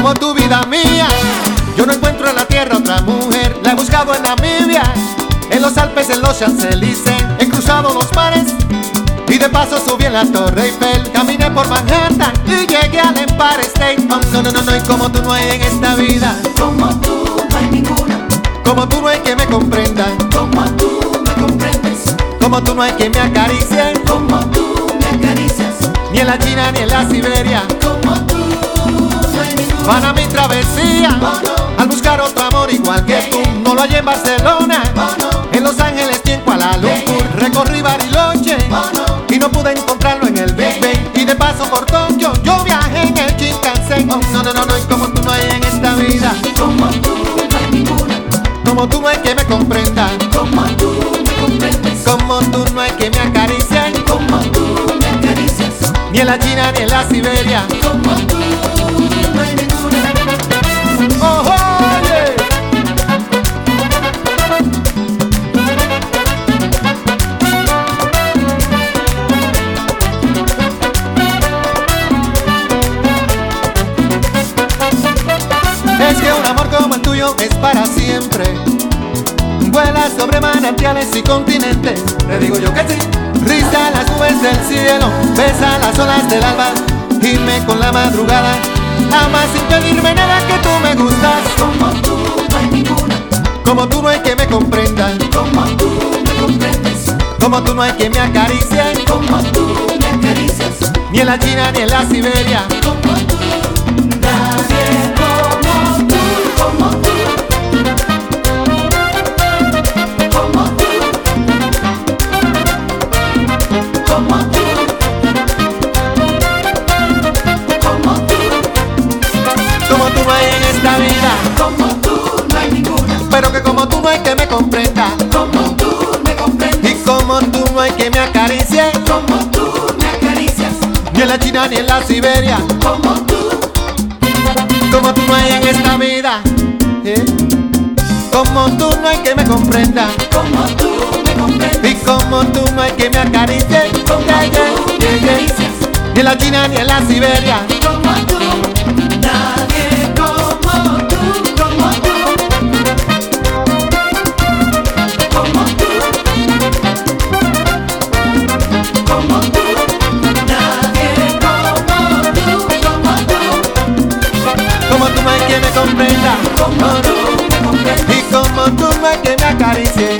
como tu vida mía. Yo no encuentro en la tierra otra mujer. La he buscado en Namibia, en los Alpes, en los Champs-Élysées. He cruzado los mares y de paso subí en la Torre Eiffel. Caminé por Manhattan y llegué al Empire State. Oh, no, no, no, no, y como tú no hay en esta vida. Como tú no hay ninguna. Como tú no hay que me comprenda. Como tú me comprendes. Como tú no hay que me acaricie. Como tú me acaricias. Ni en la China ni en la Siberia. Como tú no hay ninguna. Para mi travesía, Oh, no. al buscar otro amor igual que tú. No lo hallé en Barcelona, Oh, no. en Los Ángeles ni en Kuala Lumpur. Recorrí Bariloche Oh, no. y no pude encontrarlo en el Big Ben. Y de paso por Tokio yo viajé en el Shinkansen. Oh, no, no, no, no, y como tú no hay en esta vida. Como tú no hay ninguna. Como tú no hay que me comprenda. Como tú me comprendes. Como tú no hay que me acaricie. Como tú me acaricias. Ni en la China ni en la Siberia. Como tú no hay ninguna. Oh, oye. Es que un amor como el tuyo es para siempre. Vuela sobre manantiales y continentes. Te digo yo que sí. Riza las nubes del cielo, besa las olas del alba, gime con la madrugada. Ama sin pedirme nada, que tú me gustas. Como tú no hay ninguna. Como tú no hay que me comprenda. Como tú me comprendes. Como tú no hay que me acaricie. Como tú me acaricias. Ni en la China ni en la Siberia. Como tú. Nadie como tú. Como tú. Como tú. Como tú. Como tú. Como tú no hay en esta vida. Como tú no hay ninguna. Pero que como tú no hay que me comprenda. Como tú me comprendes. Y como tú no hay que me acaricie. Como tú me acaricias. Ni en la China ni en la Siberia. Como tú. Como tú no hay en esta vida. Como tú no hay que me comprenda. Como tú me comprendes. Y como tú no hay que me acaricie. Como Yeah, yeah, tú me yeah, yeah. acaricias. Ni en la China ni en la Siberia. Como tú. Nadie como tú. Como tú. Como tú. Como tú. Nadie como tú. Como tú. Como tú no hay que me comprenda. Como tú me comprendes. Y como tú no hay que me acaricie.